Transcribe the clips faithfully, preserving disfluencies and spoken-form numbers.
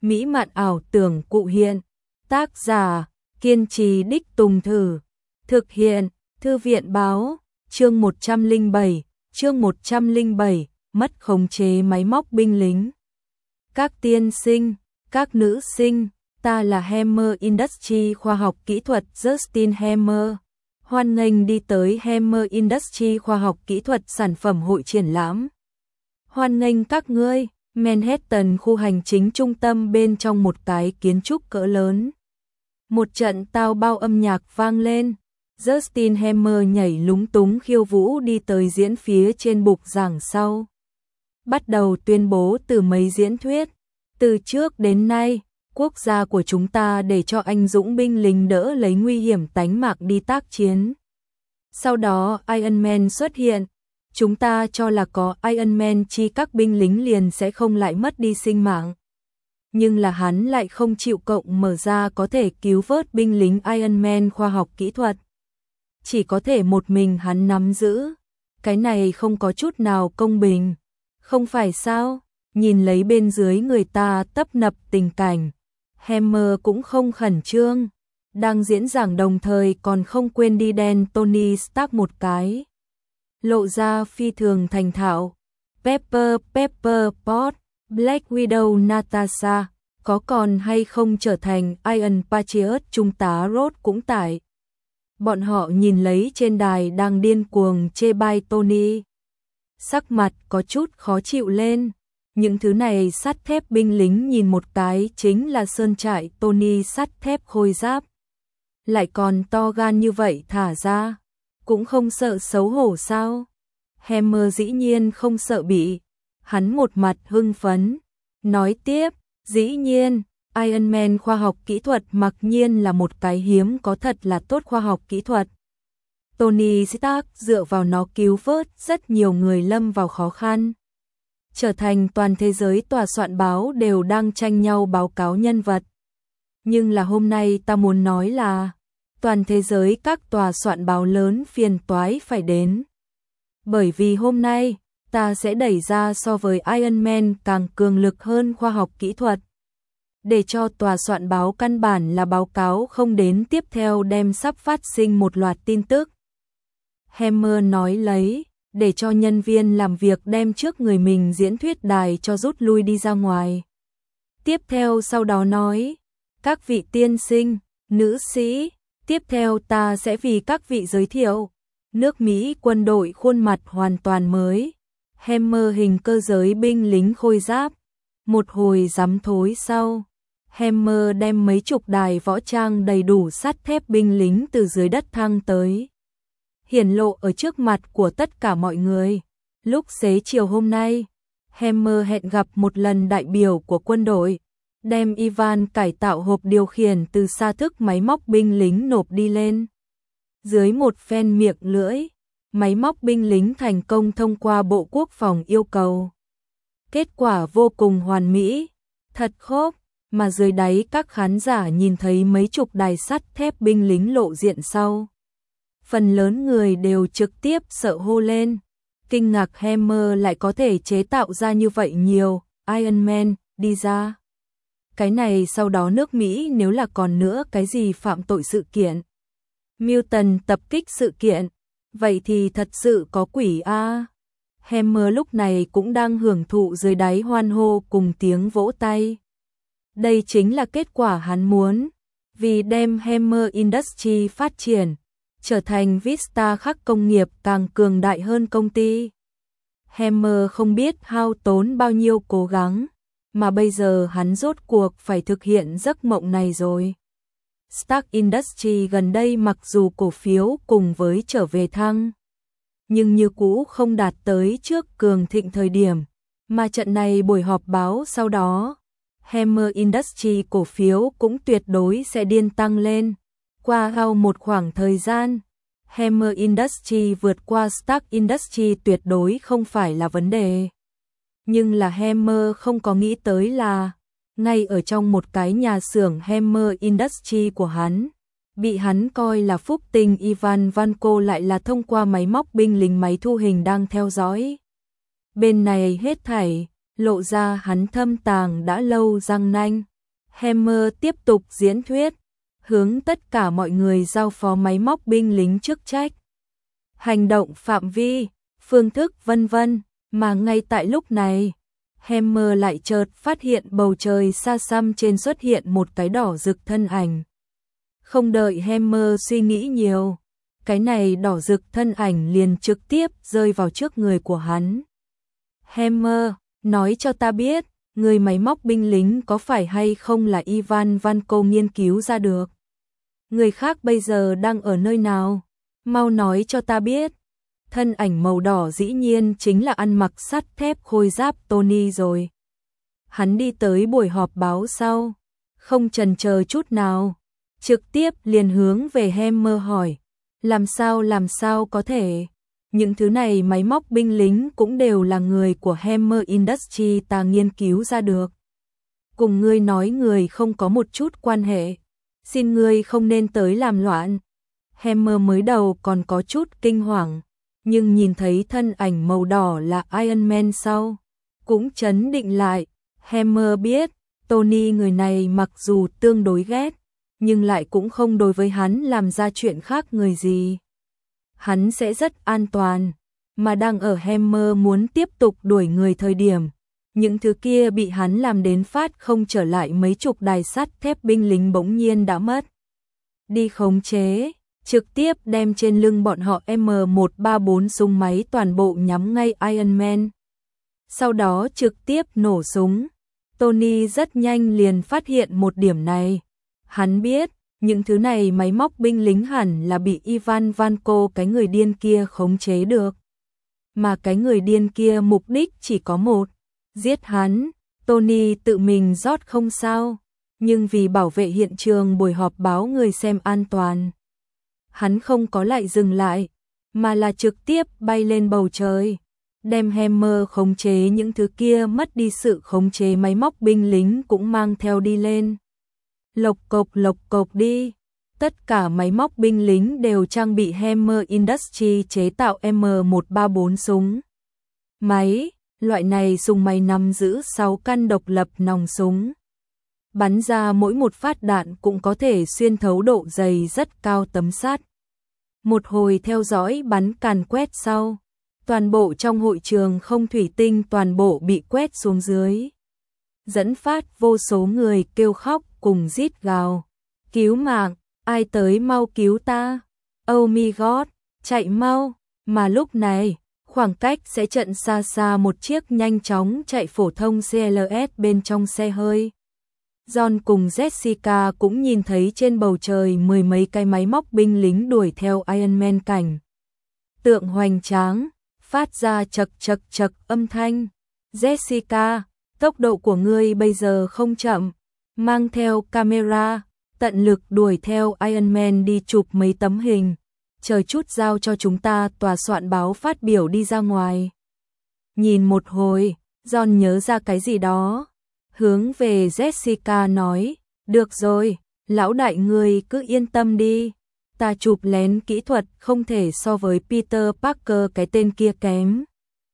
mỹ mạn ảo tưởng cụ hiện. Tác giả, kiên trì đích tùng thử. Thực hiện, Thư viện báo, chương một trăm lẻ bảy, chương một trăm lẻ bảy, mất khống chế máy móc binh lính. Các tiên sinh, các nữ sinh, ta là Hammer Industry khoa học kỹ thuật Justin Hammer. Hoan nghênh đi tới Hammer Industry khoa học kỹ thuật sản phẩm hội triển lãm. Hoan nghênh các ngươi, Manhattan khu hành chính trung tâm bên trong một cái kiến trúc cỡ lớn. Một trận tao bao âm nhạc vang lên. Justin Hammer nhảy lúng túng khiêu vũ đi tới diễn phía trên bục giảng sau. Bắt đầu tuyên bố từ mấy diễn thuyết. Từ trước đến nay, quốc gia của chúng ta để cho anh dũng binh lính đỡ lấy nguy hiểm tánh mạng đi tác chiến. Sau đó Iron Man xuất hiện. Chúng ta cho là có Iron Man chi các binh lính liền sẽ không lại mất đi sinh mạng. Nhưng là hắn lại không chịu cộng mở ra có thể cứu vớt binh lính Iron Man khoa học kỹ thuật. Chỉ có thể một mình hắn nắm giữ. Cái này không có chút nào công bình. Không phải sao? Nhìn lấy bên dưới người ta tấp nập tình cảnh. Hammer cũng không khẩn trương. Đang diễn giảng đồng thời còn không quên đi đen Tony Stark một cái. Lộ ra phi thường thành thạo. Pepper, Pepper, Pot, Black Widow, Natasha, có còn hay không trở thành Iron Patriot trung tá Ross cũng tại. Bọn họ nhìn lấy trên đài đang điên cuồng chê bai Tony. Sắc mặt có chút khó chịu lên. Những thứ này sắt thép binh lính nhìn một cái chính là sơn trại Tony sắt thép khôi giáp. Lại còn to gan như vậy thả ra. Cũng không sợ xấu hổ sao? Hammer dĩ nhiên không sợ bị. Hắn một mặt hưng phấn. Nói tiếp, dĩ nhiên, Iron Man khoa học kỹ thuật mặc nhiên là một cái hiếm có thật là tốt khoa học kỹ thuật. Tony Stark dựa vào nó cứu vớt rất nhiều người lâm vào khó khăn. Trở thành toàn thế giới tòa soạn báo đều đang tranh nhau báo cáo nhân vật. Nhưng là hôm nay ta muốn nói là toàn thế giới các tòa soạn báo lớn phiền toái phải đến. Bởi vì hôm nay, ta sẽ đẩy ra so với Iron Man càng cường lực hơn khoa học kỹ thuật. Để cho tòa soạn báo căn bản là báo cáo không đến tiếp theo đem sắp phát sinh một loạt tin tức. Hammer nói lấy, để cho nhân viên làm việc đem trước người mình diễn thuyết đài cho rút lui đi ra ngoài. Tiếp theo sau đó nói, các vị tiên sinh, nữ sĩ, tiếp theo ta sẽ vì các vị giới thiệu. Nước Mỹ quân đội khuôn mặt hoàn toàn mới. Hammer hình cơ giới binh lính khôi giáp. Một hồi giắm thối sau, Hammer đem mấy chục đài võ trang đầy đủ sắt thép binh lính từ dưới đất thăng tới. Hiển lộ ở trước mặt của tất cả mọi người. Lúc xế chiều hôm nay, Hammer hẹn gặp một lần đại biểu của quân đội. Đem Ivan cải tạo hộp điều khiển từ xa thức máy móc binh lính nộp đi lên. Dưới một phen miệng lưỡi, máy móc binh lính thành công thông qua Bộ Quốc phòng yêu cầu. Kết quả vô cùng hoàn mỹ, thật khốc, mà dưới đáy các khán giả nhìn thấy mấy chục đài sắt thép binh lính lộ diện sau. Phần lớn người đều trực tiếp sợ hô lên. Kinh ngạc Hammer lại có thể chế tạo ra như vậy nhiều Iron Man đi ra. Cái này sau đó nước Mỹ nếu là còn nữa cái gì phạm tội sự kiện. Mutant tập kích sự kiện. Vậy thì thật sự có quỷ a. Hammer lúc này cũng đang hưởng thụ dưới đáy hoan hô cùng tiếng vỗ tay. Đây chính là kết quả hắn muốn. Vì đem Hammer Industry phát triển, trở thành Vista khắc công nghiệp càng cường đại hơn công ty. Hammer không biết hao tốn bao nhiêu cố gắng, mà bây giờ hắn rốt cuộc phải thực hiện giấc mộng này rồi. Stark Industry gần đây mặc dù cổ phiếu cùng với trở về thăng, nhưng như cũ không đạt tới trước cường thịnh thời điểm, mà trận này buổi họp báo sau đó, Hammer Industry cổ phiếu cũng tuyệt đối sẽ điên tăng lên. Qua sau một khoảng thời gian, Hammer Industry vượt qua Stark Industry tuyệt đối không phải là vấn đề. Nhưng là Hammer không có nghĩ tới là, ngay ở trong một cái nhà xưởng Hammer Industry của hắn, bị hắn coi là phúc tinh Ivan Vanko lại là thông qua máy móc binh lính máy thu hình đang theo dõi. Bên này hết thảy, lộ ra hắn thâm tàng đã lâu răng nanh. Hammer tiếp tục diễn thuyết, hướng tất cả mọi người giao phó máy móc binh lính chức trách, hành động phạm vi, phương thức vân vân, mà ngay tại lúc này, Hammer lại chợt phát hiện bầu trời xa xăm trên xuất hiện một cái đỏ rực thân ảnh. Không đợi Hammer suy nghĩ nhiều, cái này đỏ rực thân ảnh liền trực tiếp rơi vào trước người của hắn. Hammer, nói cho ta biết, người máy móc binh lính có phải hay không là Ivan Vanko nghiên cứu ra được? Người khác bây giờ đang ở nơi nào? Mau nói cho ta biết. Thân ảnh màu đỏ dĩ nhiên chính là ăn mặc sắt thép khôi giáp Tony rồi. Hắn đi tới buổi họp báo sau, không chần chờ chút nào, trực tiếp liền hướng về Hammer hỏi, làm sao làm sao có thể? Những thứ này máy móc binh lính cũng đều là người của Hammer Industries ta nghiên cứu ra được. Cùng ngươi nói người không có một chút quan hệ, xin ngươi không nên tới làm loạn. Hammer mới đầu còn có chút kinh hoàng, nhưng nhìn thấy thân ảnh màu đỏ là Iron Man sau, cũng chấn định lại. Hammer biết, Tony người này mặc dù tương đối ghét, nhưng lại cũng không đối với hắn làm ra chuyện khác người gì. Hắn sẽ rất an toàn, mà đang ở Hammer muốn tiếp tục đuổi người thời điểm, những thứ kia bị hắn làm đến phát không trở lại mấy chục đài sắt thép binh lính bỗng nhiên đã mất đi khống chế, trực tiếp đem trên lưng bọn họ M một ba bốn súng máy toàn bộ nhắm ngay Iron Man. Sau đó trực tiếp nổ súng. Tony rất nhanh liền phát hiện một điểm này. Hắn biết, những thứ này máy móc binh lính hẳn là bị Ivan Vanko cái người điên kia khống chế được. Mà cái người điên kia mục đích chỉ có một, giết hắn. Tony tự mình rót không sao, nhưng vì bảo vệ hiện trường buổi họp báo người xem an toàn, hắn không có lại dừng lại, mà là trực tiếp bay lên bầu trời, đem Hammer khống chế những thứ kia mất đi sự khống chế máy móc binh lính cũng mang theo đi lên. Lộc cộc lộc cộc đi, tất cả máy móc binh lính đều trang bị Hammer Industries chế tạo M một ba bốn súng máy, loại này súng máy nắm giữ sáu căn độc lập nòng súng. Bắn ra mỗi một phát đạn cũng có thể xuyên thấu độ dày rất cao tấm sắt. Một hồi theo dõi bắn càn quét sau, toàn bộ trong hội trường không thủy tinh toàn bộ bị quét xuống dưới. Dẫn phát vô số người kêu khóc cùng rít gào. Cứu mạng, ai tới mau cứu ta. Oh my god, chạy mau. Mà lúc này, khoảng cách sẽ trận xa xa một chiếc nhanh chóng chạy phổ thông xê lờ ét bên trong xe hơi. John cùng Jessica cũng nhìn thấy trên bầu trời mười mấy cái máy móc binh lính đuổi theo Iron Man cảnh tượng hoành tráng, phát ra chật chật chật âm thanh. Jessica, tốc độ của ngươi bây giờ không chậm, mang theo camera, tận lực đuổi theo Iron Man đi chụp mấy tấm hình, chờ chút giao cho chúng ta tòa soạn báo phát biểu đi ra ngoài. Nhìn một hồi, John nhớ ra cái gì đó, hướng về Jessica nói, được rồi, lão đại ngươi cứ yên tâm đi, ta chụp lén kỹ thuật không thể so với Peter Parker cái tên kia kém.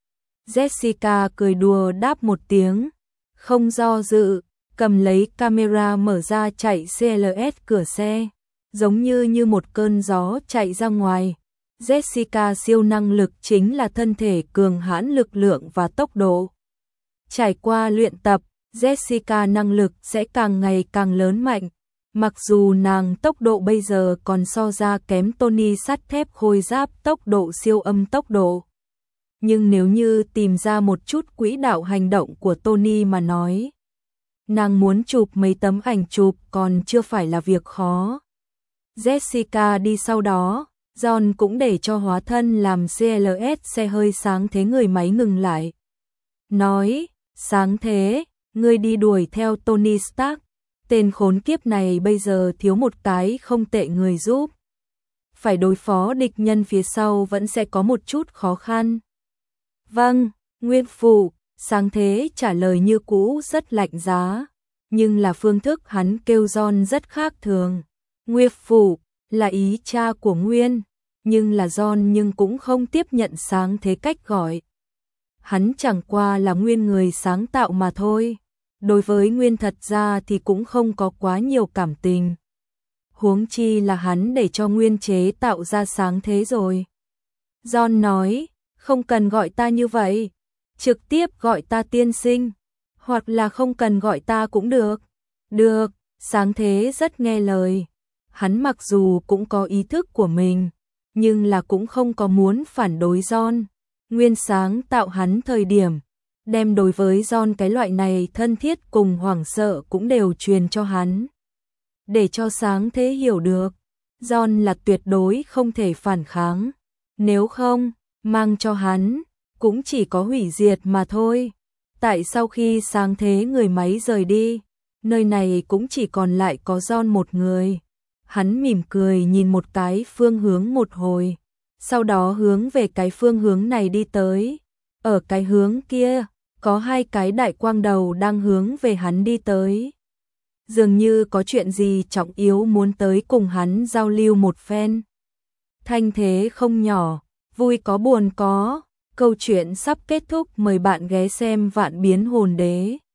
Jessica cười đùa đáp một tiếng, không do dự, cầm lấy camera mở ra chạy xê lờ ét cửa xe, giống như như một cơn gió chạy ra ngoài. Jessica siêu năng lực chính là thân thể cường hãn lực lượng và tốc độ. Trải qua luyện tập, Jessica năng lực sẽ càng ngày càng lớn mạnh. Mặc dù nàng tốc độ bây giờ còn so ra kém Tony sắt thép khôi giáp tốc độ siêu âm tốc độ. Nhưng nếu như tìm ra một chút quỹ đạo hành động của Tony mà nói, nàng muốn chụp mấy tấm ảnh chụp còn chưa phải là việc khó. Jessica đi sau đó, John cũng để cho hóa thân làm xê lờ ét xe hơi sáng thế người máy ngừng lại. Nói, sáng thế, ngươi đi đuổi theo Tony Stark, tên khốn kiếp này bây giờ thiếu một cái không tệ người giúp. Phải đối phó địch nhân phía sau vẫn sẽ có một chút khó khăn. Vâng, nguyên phụ, sáng thế trả lời như cũ rất lạnh giá, nhưng là phương thức hắn kêu John rất khác thường. Nguyên phụ là ý cha của Nguyên, nhưng là John nhưng cũng không tiếp nhận sáng thế cách gọi. Hắn chẳng qua là Nguyên người sáng tạo mà thôi. đối với Nguyên thật ra thì cũng không có quá nhiều cảm tình. Huống chi là hắn để cho Nguyên chế tạo ra sáng thế rồi. John nói, không cần gọi ta như vậy, trực tiếp gọi ta tiên sinh, hoặc là không cần gọi ta cũng được. Được, sáng thế rất nghe lời. Hắn mặc dù cũng có ý thức của mình, nhưng là cũng không có muốn phản đối John. Nguyên sáng tạo hắn thời điểm, đem đối với John cái loại này thân thiết cùng hoảng sợ cũng đều truyền cho hắn. Để cho sáng thế hiểu được, John là tuyệt đối không thể phản kháng. Nếu không, mang cho hắn, cũng chỉ có hủy diệt mà thôi. Tại sau khi sáng thế người máy rời đi, nơi này cũng chỉ còn lại có John một người. Hắn mỉm cười nhìn một cái phương hướng một hồi, sau đó hướng về cái phương hướng này đi tới. Ở cái hướng kia, có hai cái đại quang đầu đang hướng về hắn đi tới. Dường như có chuyện gì trọng yếu muốn tới cùng hắn giao lưu một phen. Thanh thế không nhỏ, vui có buồn có, câu chuyện sắp kết thúc, mời bạn ghé xem Vạn Biến Hồn Đế.